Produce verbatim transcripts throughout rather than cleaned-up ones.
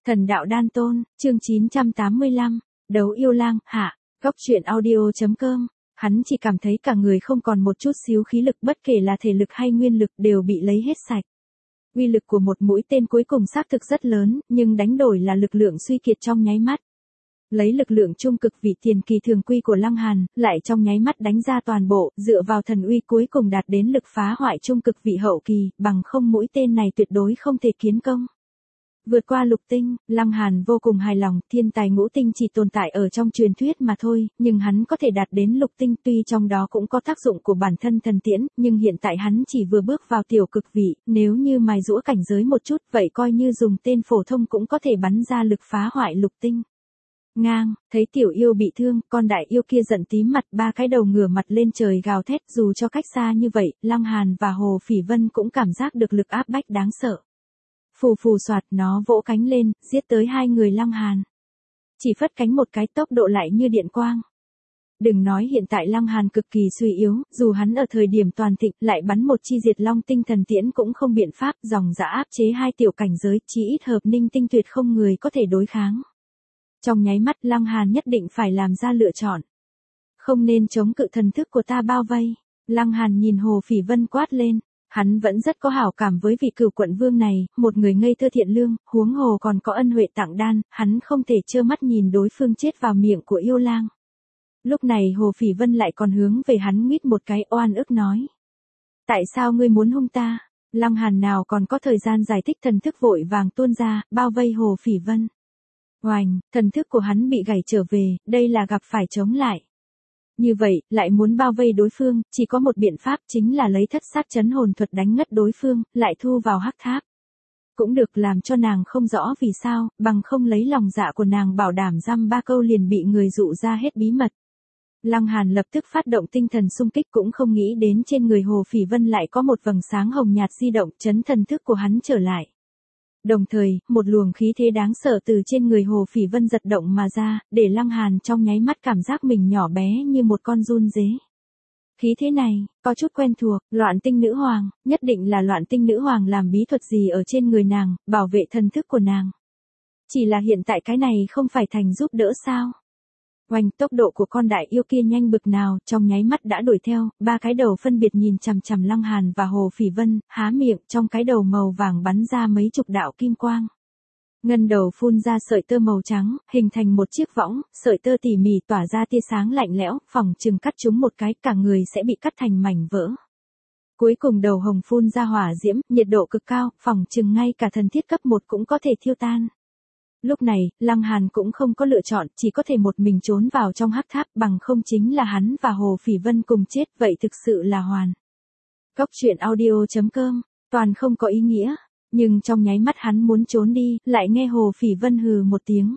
Thần đạo đan tôn, chương chín trăm tám mươi lăm, đấu yêu lang, hạ, góc truyện audio.com. Hắn chỉ cảm thấy cả người không còn một chút xíu khí lực, bất kể là thể lực hay nguyên lực đều bị lấy hết sạch. Uy lực của một mũi tên cuối cùng xác thực rất lớn, nhưng đánh đổi là lực lượng suy kiệt trong nháy mắt. Lấy lực lượng trung cực vị tiền kỳ thường quy của Lăng Hàn, lại trong nháy mắt đánh ra toàn bộ, dựa vào thần uy cuối cùng đạt đến lực phá hoại trung cực vị hậu kỳ, bằng không mũi tên này tuyệt đối không thể kiến công. Vượt qua lục tinh, Lăng Hàn vô cùng hài lòng, thiên tài ngũ tinh chỉ tồn tại ở trong truyền thuyết mà thôi, nhưng hắn có thể đạt đến lục tinh, tuy trong đó cũng có tác dụng của bản thân thần tiễn, nhưng hiện tại hắn chỉ vừa bước vào tiểu cực vị, nếu như mài giũa cảnh giới một chút, vậy coi như dùng tên phổ thông cũng có thể bắn ra lực phá hoại lục tinh. Ngang, thấy tiểu yêu bị thương, con đại yêu kia giận tím mặt, ba cái đầu ngửa mặt lên trời gào thét, dù cho cách xa như vậy, Lăng Hàn và Hồ Phỉ Vân cũng cảm giác được lực áp bách đáng sợ. Phù phù soạt, nó vỗ cánh lên, giết tới hai người Lăng Hàn. Chỉ phất cánh một cái, tốc độ lại như điện quang. Đừng nói hiện tại Lăng Hàn cực kỳ suy yếu, dù hắn ở thời điểm toàn thịnh, lại bắn một chi diệt long tinh thần tiễn cũng không biện pháp, dòng dã áp chế hai tiểu cảnh giới, chí ít hợp ninh tinh tuyệt không người có thể đối kháng. Trong nháy mắt Lăng Hàn nhất định phải làm ra lựa chọn. Không nên chống cự thần thức của ta bao vây. Lăng Hàn nhìn Hồ Phỉ Vân quát lên. Hắn vẫn rất có hảo cảm với vị cửu quận vương này, một người ngây thơ thiện lương, huống hồ còn có ân huệ tặng đan, hắn không thể trơ mắt nhìn đối phương chết vào miệng của yêu lang. Lúc này Hồ Phỉ Vân lại còn hướng về hắn nguyết một cái, oan ức nói. Tại sao ngươi muốn hung ta? Lăng Hàn nào còn có thời gian giải thích, thần thức vội vàng tuôn ra, bao vây Hồ Phỉ Vân. Oành, thần thức của hắn bị gãy trở về, đây là gặp phải chống lại. Như vậy, lại muốn bao vây đối phương, chỉ có một biện pháp, chính là lấy thất sát chấn hồn thuật đánh ngất đối phương, lại thu vào hắc tháp. Cũng được, làm cho nàng không rõ vì sao, bằng không lấy lòng dạ của nàng bảo đảm dăm ba câu liền bị người dụ ra hết bí mật. Lăng Hàn lập tức phát động tinh thần xung kích, cũng không nghĩ đến trên người Hồ Phỉ Vân lại có một vầng sáng hồng nhạt di động, chấn thần thức của hắn trở lại. Đồng thời, một luồng khí thế đáng sợ từ trên người Hồ Phỉ Vân giật động mà ra, để Lăng Hàn trong nháy mắt cảm giác mình nhỏ bé như một con giun dế. Khí thế này, có chút quen thuộc, loạn tinh nữ hoàng, nhất định là loạn tinh nữ hoàng làm bí thuật gì ở trên người nàng, bảo vệ thần thức của nàng. Chỉ là hiện tại cái này không phải thành giúp đỡ sao? Oanh, tốc độ của con đại yêu kia nhanh bực nào, trong nháy mắt đã đuổi theo, ba cái đầu phân biệt nhìn chằm chằm Lăng Hàn và Hồ Phỉ Vân, há miệng, trong cái đầu màu vàng bắn ra mấy chục đạo kim quang. Ngân đầu phun ra sợi tơ màu trắng, hình thành một chiếc võng, sợi tơ tỉ mỉ tỏa ra tia sáng lạnh lẽo, phỏng chừng cắt chúng một cái, cả người sẽ bị cắt thành mảnh vỡ. Cuối cùng đầu hồng phun ra hỏa diễm, nhiệt độ cực cao, phỏng chừng ngay cả thần thiết cấp một cũng có thể thiêu tan. Lúc này, Lăng Hàn cũng không có lựa chọn, chỉ có thể một mình trốn vào trong hắc tháp, bằng không chính là hắn và Hồ Phỉ Vân cùng chết, vậy thực sự là hoàn. Góc truyện audio.com, toàn không có ý nghĩa, nhưng trong nháy mắt hắn muốn trốn đi, lại nghe Hồ Phỉ Vân hừ một tiếng.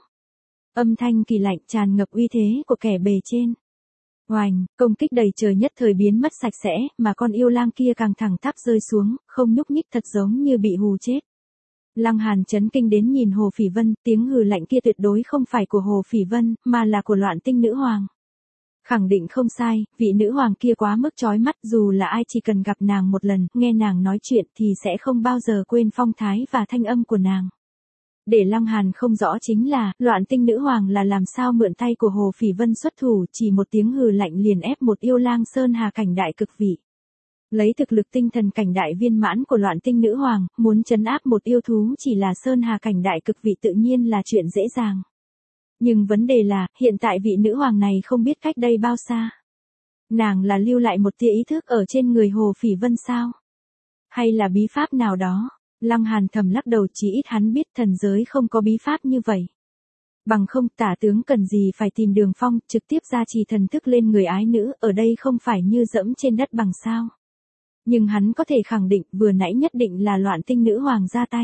Âm thanh kỳ lạnh tràn ngập uy thế của kẻ bề trên. Oành, công kích đầy trời nhất thời biến mất sạch sẽ, mà con yêu lang kia càng thẳng tắp rơi xuống, không nhúc nhích, thật giống như bị hù chết. Lăng Hàn chấn kinh đến nhìn Hồ Phỉ Vân, tiếng hừ lạnh kia tuyệt đối không phải của Hồ Phỉ Vân, mà là của loạn tinh nữ hoàng. Khẳng định không sai, vị nữ hoàng kia quá mức chói mắt, dù là ai chỉ cần gặp nàng một lần, nghe nàng nói chuyện thì sẽ không bao giờ quên phong thái và thanh âm của nàng. Để Lăng Hàn không rõ chính là, loạn tinh nữ hoàng là làm sao mượn tay của Hồ Phỉ Vân xuất thủ, chỉ một tiếng hừ lạnh liền ép một yêu lang sơn hà cảnh đại cực vị. Lấy thực lực tinh thần cảnh đại viên mãn của loạn tinh nữ hoàng, muốn trấn áp một yêu thú chỉ là sơn hà cảnh đại cực vị tự nhiên là chuyện dễ dàng. Nhưng vấn đề là, hiện tại vị nữ hoàng này không biết cách đây bao xa. Nàng là lưu lại một tia ý thức ở trên người Hồ Phỉ Vân sao? Hay là bí pháp nào đó? Lăng Hàn thầm lắc đầu, chỉ ít hắn biết thần giới không có bí pháp như vậy. Bằng không, tả tướng cần gì phải tìm Đường Phong, trực tiếp gia trì thần thức lên người ái nữ, ở đây không phải như dẫm trên đất bằng sao? Nhưng hắn có thể khẳng định, vừa nãy nhất định là loạn tinh nữ hoàng ra tay.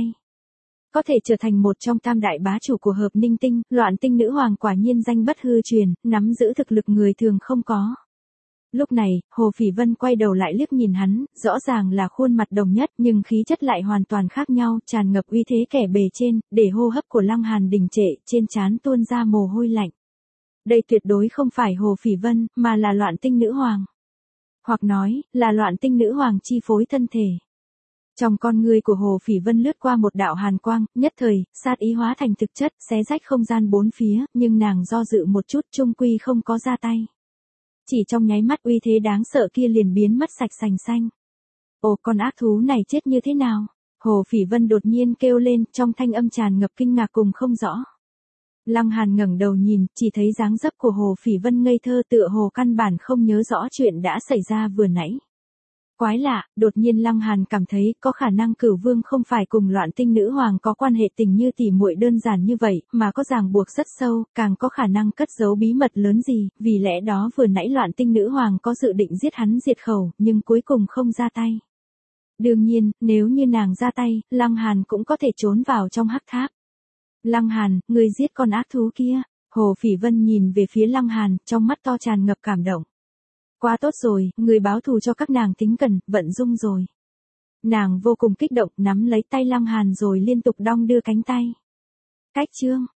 Có thể trở thành một trong tam đại bá chủ của hợp ninh tinh, loạn tinh nữ hoàng quả nhiên danh bất hư truyền, nắm giữ thực lực người thường không có. Lúc này, Hồ Phỉ Vân quay đầu lại liếc nhìn hắn, rõ ràng là khuôn mặt đồng nhất nhưng khí chất lại hoàn toàn khác nhau, tràn ngập uy thế kẻ bề trên, để hô hấp của Lăng Hàn đình trệ, trên trán tuôn ra mồ hôi lạnh. Đây tuyệt đối không phải Hồ Phỉ Vân, mà là loạn tinh nữ hoàng. Hoặc nói, là loạn tinh nữ hoàng chi phối thân thể. Trong con ngươi của Hồ Phỉ Vân lướt qua một đạo hàn quang, nhất thời, sát ý hóa thành thực chất, xé rách không gian bốn phía, nhưng nàng do dự một chút chung quy không có ra tay. Chỉ trong nháy mắt uy thế đáng sợ kia liền biến mất sạch sành xanh. Ồ, con ác thú này chết như thế nào? Hồ Phỉ Vân đột nhiên kêu lên, trong thanh âm tràn ngập kinh ngạc cùng không rõ. Lăng Hàn ngẩng đầu nhìn, chỉ thấy dáng dấp của Hồ Phỉ Vân ngây thơ tựa hồ căn bản không nhớ rõ chuyện đã xảy ra vừa nãy. Quái lạ, đột nhiên Lăng Hàn cảm thấy có khả năng Cửu Vương không phải cùng Loạn Tinh Nữ Hoàng có quan hệ tình như tỉ muội đơn giản như vậy, mà có ràng buộc rất sâu, càng có khả năng cất giấu bí mật lớn gì, vì lẽ đó vừa nãy Loạn Tinh Nữ Hoàng có dự định giết hắn diệt khẩu, nhưng cuối cùng không ra tay. Đương nhiên, nếu như nàng ra tay, Lăng Hàn cũng có thể trốn vào trong hắc tháp. Lăng Hàn, người giết con ác thú kia. Hồ Phỉ Vân nhìn về phía Lăng Hàn, trong mắt to tràn ngập cảm động. Quá tốt rồi, người báo thù cho các nàng tính cần, vận dung rồi. Nàng vô cùng kích động, nắm lấy tay Lăng Hàn rồi liên tục đong đưa cánh tay. Cách chương.